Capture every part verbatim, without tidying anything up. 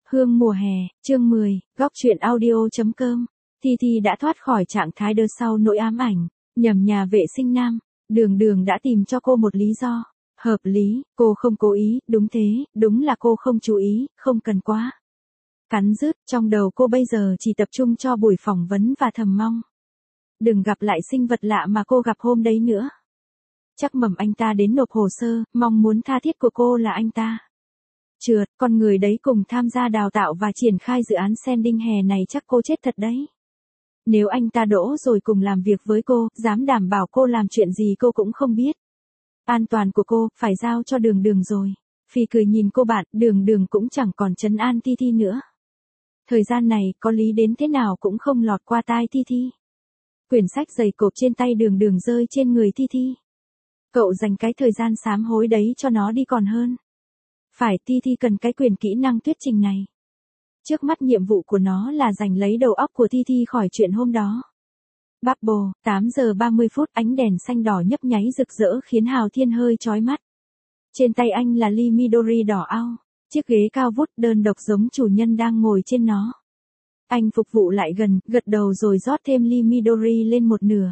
Hương mùa hè, chương mười, góc truyện audio.com. Thi Thi đã thoát khỏi trạng thái đơ sau nỗi ám ảnh, nhầm nhà vệ sinh nam. Đường Đường đã tìm cho cô một lý do. Hợp lý, cô không cố ý, đúng thế, đúng là cô không chú ý, không cần quá. Cắn rứt, trong đầu cô bây giờ chỉ tập trung cho buổi phỏng vấn và thầm mong. Đừng gặp lại sinh vật lạ mà cô gặp hôm đấy nữa. Chắc mầm anh ta đến nộp hồ sơ, mong muốn tha thiết của cô là anh ta. Trượt, con người đấy cùng tham gia đào tạo và triển khai dự án sending hè này chắc cô chết thật đấy. Nếu anh ta đỗ rồi cùng làm việc với cô, dám đảm bảo cô làm chuyện gì cô cũng không biết. An toàn của cô, phải giao cho Đường Đường rồi. Phi cười nhìn cô bạn, Đường Đường cũng chẳng còn trấn an Thi Thi nữa. Thời gian này, có lý đến thế nào cũng không lọt qua tai Thi Thi. Quyển sách dày cộp trên tay Đường Đường rơi trên người Thi Thi. Cậu dành cái thời gian sám hối đấy cho nó đi còn hơn. Phải, Thi Thi cần cái quyền kỹ năng thuyết trình này. Trước mắt nhiệm vụ của nó là giành lấy đầu óc của Thi Thi khỏi chuyện hôm đó. Bubble, tám giờ ba mươi phút, ánh đèn xanh đỏ nhấp nháy rực rỡ khiến Hào Thiên hơi chói mắt. Trên tay anh là ly Midori đỏ ao, chiếc ghế cao vút đơn độc giống chủ nhân đang ngồi trên nó. Anh phục vụ lại gần, gật đầu rồi rót thêm ly Midori lên một nửa.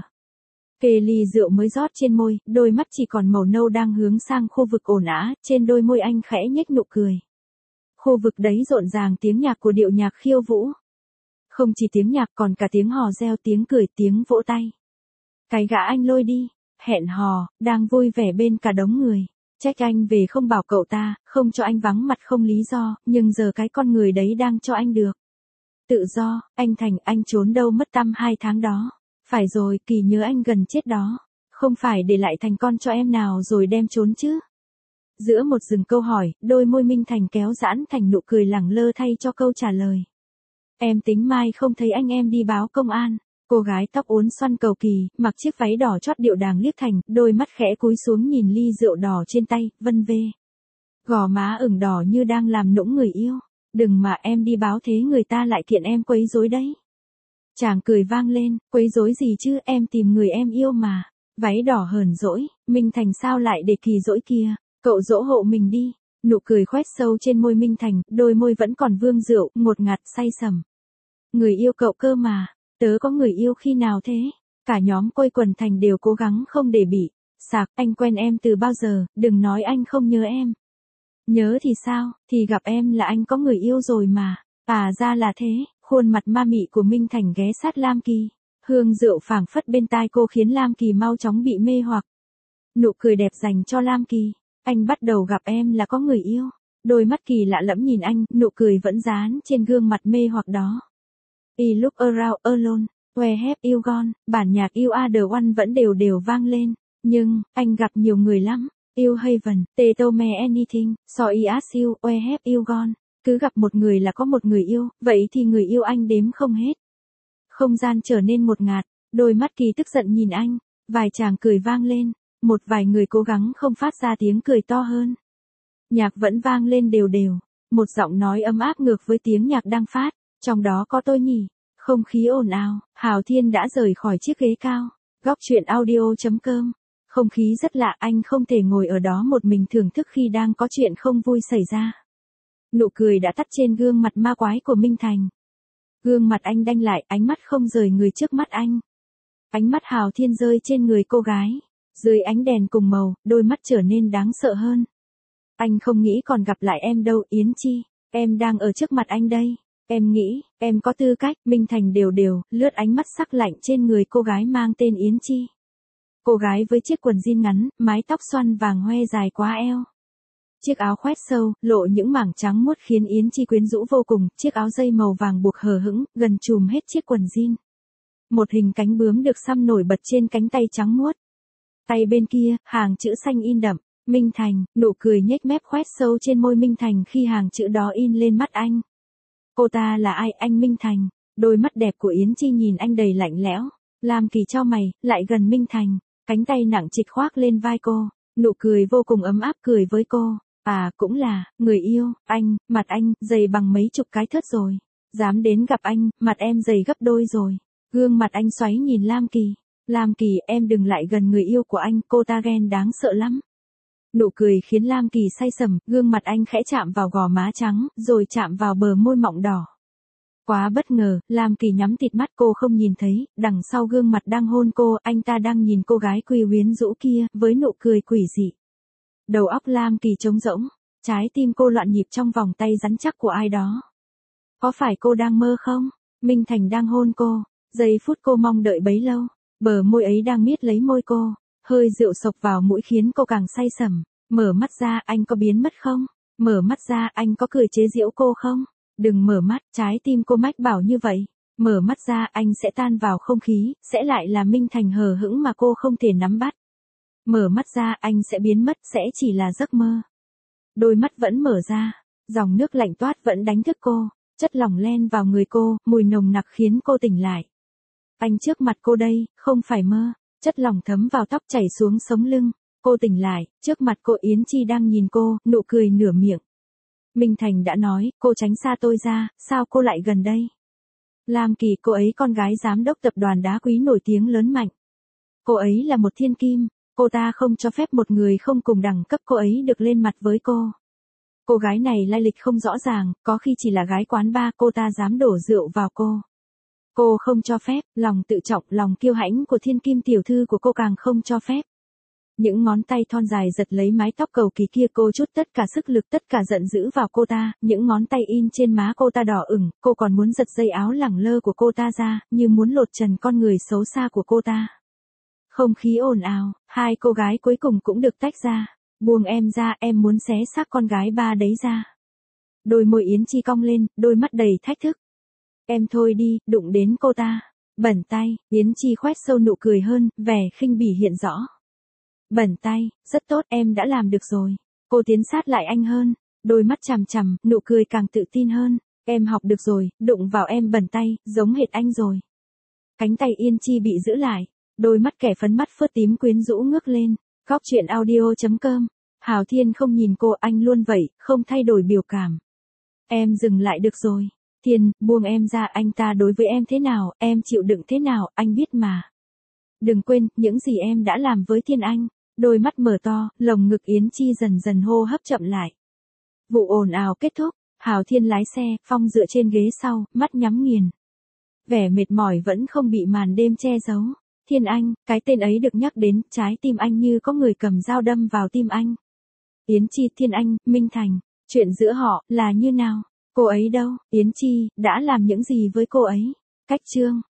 Kề ly rượu mới rót trên môi, đôi mắt chỉ còn màu nâu đang hướng sang khu vực ồn ào, trên đôi môi anh khẽ nhếch nụ cười. Khu vực đấy rộn ràng tiếng nhạc của điệu nhạc khiêu vũ. Không chỉ tiếng nhạc còn cả tiếng hò reo, tiếng cười, tiếng vỗ tay. Cái gã anh lôi đi, hẹn hò, đang vui vẻ bên cả đống người. Trách anh về không bảo cậu ta, không cho anh vắng mặt không lý do, nhưng giờ cái con người đấy đang cho anh được. Tự do, anh Thành, anh trốn đâu mất tăm hai tháng đó. Phải rồi, Kỳ nhớ anh gần chết đó. Không phải để lại thành con cho em nào rồi đem trốn chứ. Giữa một rừng câu hỏi, đôi môi Minh Thành kéo giãn thành nụ cười lẳng lơ thay cho câu trả lời. Em tính mai không thấy anh em đi báo công an. Cô gái tóc uốn xoăn cầu kỳ, mặc chiếc váy đỏ chót điệu đàng liếc Thành, đôi mắt khẽ cúi xuống nhìn ly rượu đỏ trên tay, vân vê. Gò má ửng đỏ như đang làm nũng người yêu. Đừng mà em đi báo thế người ta lại kiện em quấy rối đấy. Chàng cười vang lên, quấy rối gì chứ, em tìm người em yêu mà. Váy đỏ hờn dỗi, Minh Thành sao lại để Kỳ dỗi kia, cậu dỗ hộ mình đi. Nụ cười khoét sâu trên môi Minh Thành, đôi môi vẫn còn vương rượu, ngột ngạt say sẩm. Người yêu cậu cơ mà, tớ có người yêu khi nào thế? Cả nhóm quây quần Thành đều cố gắng không để bị. Sạc, anh quen em từ bao giờ, đừng nói anh không nhớ em. Nhớ thì sao, thì gặp em là anh có người yêu rồi mà. À ra là thế. Khuôn mặt ma mị của Minh Thành ghé sát Lam Kỳ. Hương rượu phảng phất bên tai cô khiến Lam Kỳ mau chóng bị mê hoặc. Nụ cười đẹp dành cho Lam Kỳ. Anh bắt đầu gặp em là có người yêu. Đôi mắt Kỳ lạ lẫm nhìn anh, nụ cười vẫn dán trên gương mặt mê hoặc đó. I look around alone, where have you gone? Bản nhạc You Are The One vẫn đều đều vang lên. Nhưng, anh gặp nhiều người lắm. You Haven, They told me anything, so I ask you, where have you gone? Cứ gặp một người là có một người yêu, vậy thì người yêu anh đếm không hết. Không gian trở nên ngột ngạt, đôi mắt Kỳ tức giận nhìn anh, vài chàng cười vang lên, một vài người cố gắng không phát ra tiếng cười to hơn. Nhạc vẫn vang lên đều đều, một giọng nói ấm áp ngược với tiếng nhạc đang phát, trong đó có tôi nhỉ. Không khí ồn ào, Hào Thiên đã rời khỏi chiếc ghế cao, góc truyện audio.com. Không khí rất lạ, anh không thể ngồi ở đó một mình thưởng thức khi đang có chuyện không vui xảy ra. Nụ cười đã tắt trên gương mặt ma quái của Minh Thành. Gương mặt anh đanh lại, ánh mắt không rời người trước mắt anh. Ánh mắt Hào Thiên rơi trên người cô gái. Dưới ánh đèn cùng màu, đôi mắt trở nên đáng sợ hơn. Anh không nghĩ còn gặp lại em đâu, Yến Chi. Em đang ở trước mặt anh đây. Em nghĩ, em có tư cách. Minh Thành đều đều, lướt ánh mắt sắc lạnh trên người cô gái mang tên Yến Chi. Cô gái với chiếc quần jean ngắn, mái tóc xoăn vàng hoe dài quá eo. Chiếc áo khoét sâu, lộ những mảng trắng muốt khiến Yến Chi quyến rũ vô cùng, chiếc áo dây màu vàng buộc hờ hững, gần trùm hết chiếc quần jean. Một hình cánh bướm được xăm nổi bật trên cánh tay trắng muốt. Tay bên kia, hàng chữ xanh in đậm, Minh Thành, nụ cười nhếch mép khoét sâu trên môi Minh Thành khi hàng chữ đó in lên mắt anh. Cô ta là ai, anh Minh Thành? Đôi mắt đẹp của Yến Chi nhìn anh đầy lạnh lẽo. Lam Kỳ chau mày, lại gần Minh Thành, cánh tay nặng trịch khoác lên vai cô, nụ cười vô cùng ấm áp cười với cô. À, cũng là, người yêu, anh, mặt anh, dày bằng mấy chục cái thớt rồi. Dám đến gặp anh, mặt em dày gấp đôi rồi. Gương mặt anh xoáy nhìn Lam Kỳ. Lam Kỳ, em đừng lại gần người yêu của anh, cô ta ghen đáng sợ lắm. Nụ cười khiến Lam Kỳ say sầm, gương mặt anh khẽ chạm vào gò má trắng, rồi chạm vào bờ môi mọng đỏ. Quá bất ngờ, Lam Kỳ nhắm tịt mắt, cô không nhìn thấy, đằng sau gương mặt đang hôn cô, anh ta đang nhìn cô gái quy quyến rũ kia, với nụ cười quỷ dị. Đầu óc Lam Kỳ trống rỗng, trái tim cô loạn nhịp trong vòng tay rắn chắc của ai đó. Có phải cô đang mơ không? Minh Thành đang hôn cô, giây phút cô mong đợi bấy lâu, bờ môi ấy đang miết lấy môi cô, hơi rượu sộc vào mũi khiến cô càng say sẩm. Mở mắt ra, anh có biến mất không? Mở mắt ra, anh có cười chế giễu cô không? Đừng mở mắt, trái tim cô mách bảo như vậy. Mở mắt ra, anh sẽ tan vào không khí, sẽ lại là Minh Thành hờ hững mà cô không thể nắm bắt. Mở mắt ra, anh sẽ biến mất, sẽ chỉ là giấc mơ. Đôi mắt vẫn mở ra, dòng nước lạnh toát vẫn đánh thức cô, chất lỏng len vào người cô, mùi nồng nặc khiến cô tỉnh lại. Anh trước mặt cô đây, không phải mơ, chất lỏng thấm vào tóc chảy xuống sống lưng. Cô tỉnh lại, trước mặt cô Yến Chi đang nhìn cô, nụ cười nửa miệng. Minh Thành đã nói, cô tránh xa tôi ra, sao cô lại gần đây? Lam Kỳ, cô ấy con gái giám đốc tập đoàn đá quý nổi tiếng lớn mạnh. Cô ấy là một thiên kim, cô ta không cho phép một người không cùng đẳng cấp cô ấy được lên mặt với cô. Cô gái này lai lịch không rõ ràng, có khi chỉ là gái quán bar, cô ta dám đổ rượu vào cô. Cô không cho phép, lòng tự trọng, lòng kiêu hãnh của thiên kim tiểu thư của cô càng không cho phép. Những ngón tay thon dài giật lấy mái tóc cầu kỳ kia, cô trút tất cả sức lực, tất cả giận dữ vào cô ta, những ngón tay in trên má cô ta đỏ ửng, cô còn muốn giật dây áo lẳng lơ của cô ta ra, như muốn lột trần con người xấu xa của cô ta. Không khí ồn ào, hai cô gái cuối cùng cũng được tách ra. Buông em ra, em muốn xé xác con gái ba đấy ra. Đôi môi Yến Chi cong lên, đôi mắt đầy thách thức. Em thôi đi, đụng đến cô ta. Bẩn tay, Yến Chi khoét sâu nụ cười hơn, vẻ khinh bỉ hiện rõ. Bẩn tay, rất tốt, em đã làm được rồi. Cô tiến sát lại anh hơn, đôi mắt chằm chằm, nụ cười càng tự tin hơn. Em học được rồi, đụng vào em bẩn tay, giống hệt anh rồi. Cánh tay Yến Chi bị giữ lại, đôi mắt kẻ phấn mắt phớt tím quyến rũ ngước lên. Góc truyện audio chấm com. Hào Thiên không nhìn cô, anh luôn vậy, không thay đổi biểu cảm. Em dừng lại được rồi. Thiên, buông em ra, anh ta đối với em thế nào, em chịu đựng thế nào, anh biết mà. Đừng quên, những gì em đã làm với Thiên anh. Đôi mắt mở to, lồng ngực Yến Chi dần dần hô hấp chậm lại. Vụ ồn ào kết thúc, Hào Thiên lái xe, Phong dựa trên ghế sau, mắt nhắm nghiền. Vẻ mệt mỏi vẫn không bị màn đêm che giấu. Thiên Anh, cái tên ấy được nhắc đến, trái tim anh như có người cầm dao đâm vào tim anh. Yến Chi, Thiên Anh, Minh Thành, chuyện giữa họ là như nào? Cô ấy đâu? Yến Chi đã làm những gì với cô ấy? Cách chương